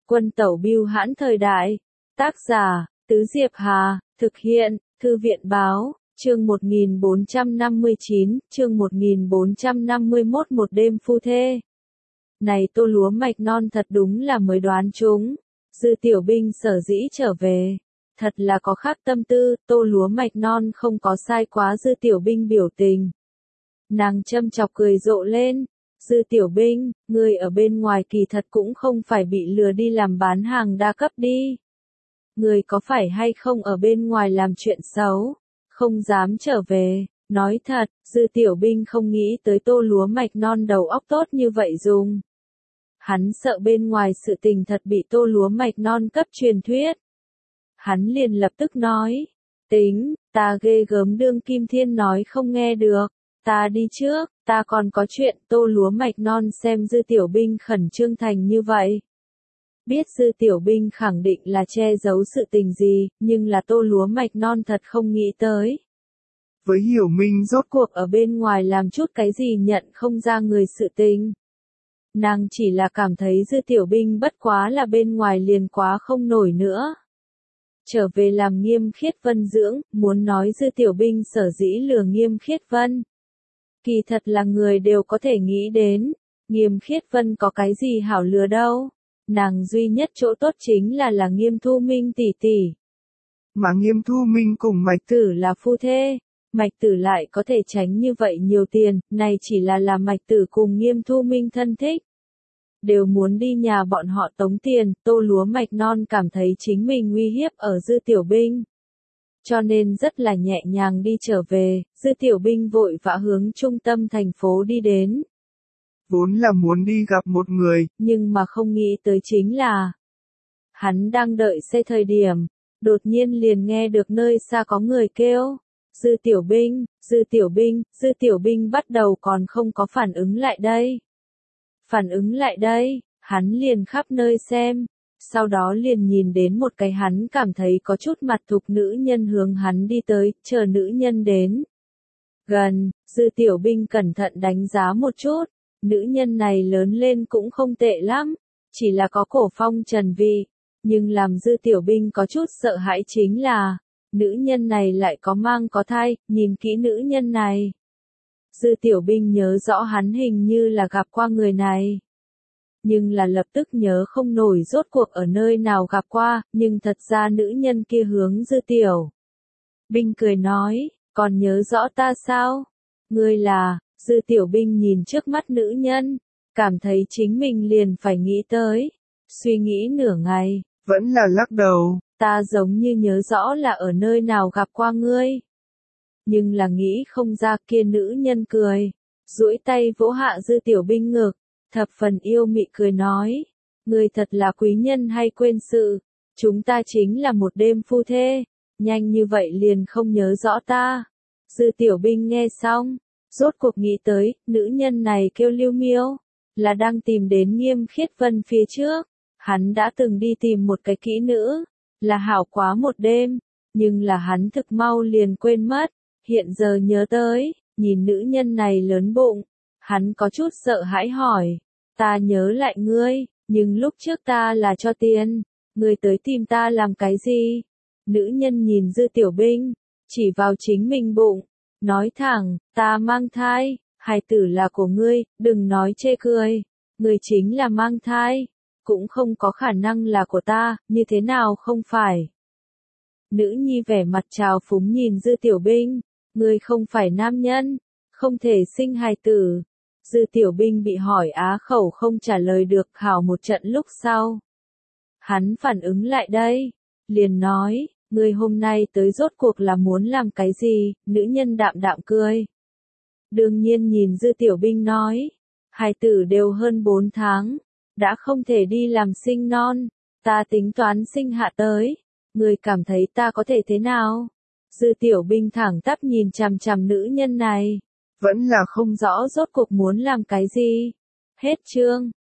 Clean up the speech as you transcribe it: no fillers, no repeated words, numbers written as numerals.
Quân tẩu bưu hãn thời đại. Tác giả, Tứ Diệp Hà, thực hiện, Thư viện báo, chương 1459, chương 1451 một đêm phu thê. Này tô lúa mạch non thật đúng là mới đoán chúng. Dư Tiểu Binh sở dĩ trở về. Thật là có khác tâm tư, tô lúa mạch non không có sai quá Dư Tiểu Binh biểu tình. Nàng châm chọc cười rộ lên. Dư Tiểu Binh, ngươi ở bên ngoài kỳ thật cũng không phải bị lừa đi làm bán hàng đa cấp đi. Ngươi có phải hay không ở bên ngoài làm chuyện xấu, không dám trở về, nói thật, Dư Tiểu Binh không nghĩ tới tô lúa mạch non đầu óc tốt như vậy dùng. Hắn sợ bên ngoài sự tình thật bị tô lúa mạch non cấp truyền thuyết. Hắn liền lập tức nói, tính, ta ghê gớm đương Kim Thiên nói không nghe được, ta đi trước, ta còn có chuyện. Tô lúa mạch non xem Dư Tiểu Binh khẩn trương thành như vậy. Biết Dư Tiểu Binh khẳng định là che giấu sự tình gì, nhưng là tô lúa mạch non thật không nghĩ tới. Với Hiểu Minh rốt cuộc ở bên ngoài làm chút cái gì nhận không ra người sự tình. Nàng chỉ là cảm thấy Dư Tiểu Binh bất quá là bên ngoài liền quá không nổi nữa. Trở về làm Nghiêm Khiết Vân dưỡng, muốn nói Dư Tiểu Binh sở dĩ lừa Nghiêm Khiết Vân. Kỳ thật là người đều có thể nghĩ đến, Nghiêm Khiết Vân có cái gì hảo lừa đâu. Nàng duy nhất chỗ tốt chính là Nghiêm Thu Minh tỷ tỷ. Mà Nghiêm Thu Minh cùng Mạch Tử là phu thê, Mạch Tử lại có thể tránh như vậy nhiều tiền, này chỉ là Mạch Tử cùng Nghiêm Thu Minh thân thích. Đều muốn đi nhà bọn họ tống tiền, tô lúa mạch non cảm thấy chính mình uy hiếp ở Dư Tiểu Binh. Cho nên rất là nhẹ nhàng đi trở về, Dư Tiểu Binh vội vã hướng trung tâm thành phố đi đến. Vốn là muốn đi gặp một người, nhưng mà không nghĩ tới chính là hắn đang đợi xe thời điểm, đột nhiên liền nghe được nơi xa có người kêu. Dư Tiểu Binh, Dư Tiểu Binh, Dư Tiểu Binh bắt đầu còn không có phản ứng lại đây. Phản ứng lại đây, hắn liền khắp nơi xem, sau đó liền nhìn đến một cái hắn cảm thấy có chút mặt thục nữ nhân hướng hắn đi tới, chờ nữ nhân đến. Gần, Dư Tiểu Binh cẩn thận đánh giá một chút, nữ nhân này lớn lên cũng không tệ lắm, chỉ là có cổ phong trần vị, nhưng làm Dư Tiểu Binh có chút sợ hãi chính là, nữ nhân này lại có mang có thai, nhìn kỹ nữ nhân này. Dư Tiểu Binh nhớ rõ hắn hình như là gặp qua người này. Nhưng là lập tức nhớ không nổi rốt cuộc ở nơi nào gặp qua, nhưng thật ra nữ nhân kia hướng Dư Tiểu Binh cười nói, còn nhớ rõ ta sao? Ngươi là, Dư Tiểu Binh nhìn trước mắt nữ nhân, cảm thấy chính mình liền phải nghĩ tới. Suy nghĩ nửa ngày, vẫn là lắc đầu. Ta giống như nhớ rõ là ở nơi nào gặp qua ngươi. Nhưng là nghĩ không ra. Kia nữ nhân cười, duỗi tay vỗ hạ Dư Tiểu Binh ngực, thập phần yêu mị cười nói, ngươi thật là quý nhân hay quên sự, chúng ta chính là một đêm phu thê, nhanh như vậy liền không nhớ rõ ta. Dư Tiểu Binh nghe xong, rốt cuộc nghĩ tới, nữ nhân này kêu Lưu Miêu, là đang tìm đến Nghiêm Khiết Vân phía trước, hắn đã từng đi tìm một cái kỹ nữ, là hảo quá một đêm, nhưng là hắn thực mau liền quên mất. Hiện giờ nhớ tới, nhìn nữ nhân này lớn bụng, hắn có chút sợ hãi hỏi, ta nhớ lại ngươi, nhưng lúc trước ta là cho tiền, ngươi tới tìm ta làm cái gì? Nữ nhân nhìn Dư Tiểu Binh, chỉ vào chính mình bụng, nói thẳng, ta mang thai, hài tử là của ngươi, đừng nói chê cười, ngươi chính là mang thai, cũng không có khả năng là của ta, như thế nào không phải? Nữ nhi vẻ mặt trào phúng nhìn Dư Tiểu Binh. Ngươi không phải nam nhân, không thể sinh hài tử. Dư Tiểu Binh bị hỏi á khẩu không trả lời được, hào một trận lúc sau. Hắn phản ứng lại đây, liền nói, ngươi hôm nay tới rốt cuộc là muốn làm cái gì? Nữ nhân đạm đạm cười. Đương nhiên nhìn Dư Tiểu Binh nói, hài tử đều hơn 4 tháng, đã không thể đi làm sinh non, ta tính toán sinh hạ tới, ngươi cảm thấy ta có thể thế nào? Dư Tiểu Binh thẳng tắp nhìn chằm chằm nữ nhân này, vẫn là không rõ rốt cuộc muốn làm cái gì. Hết chương.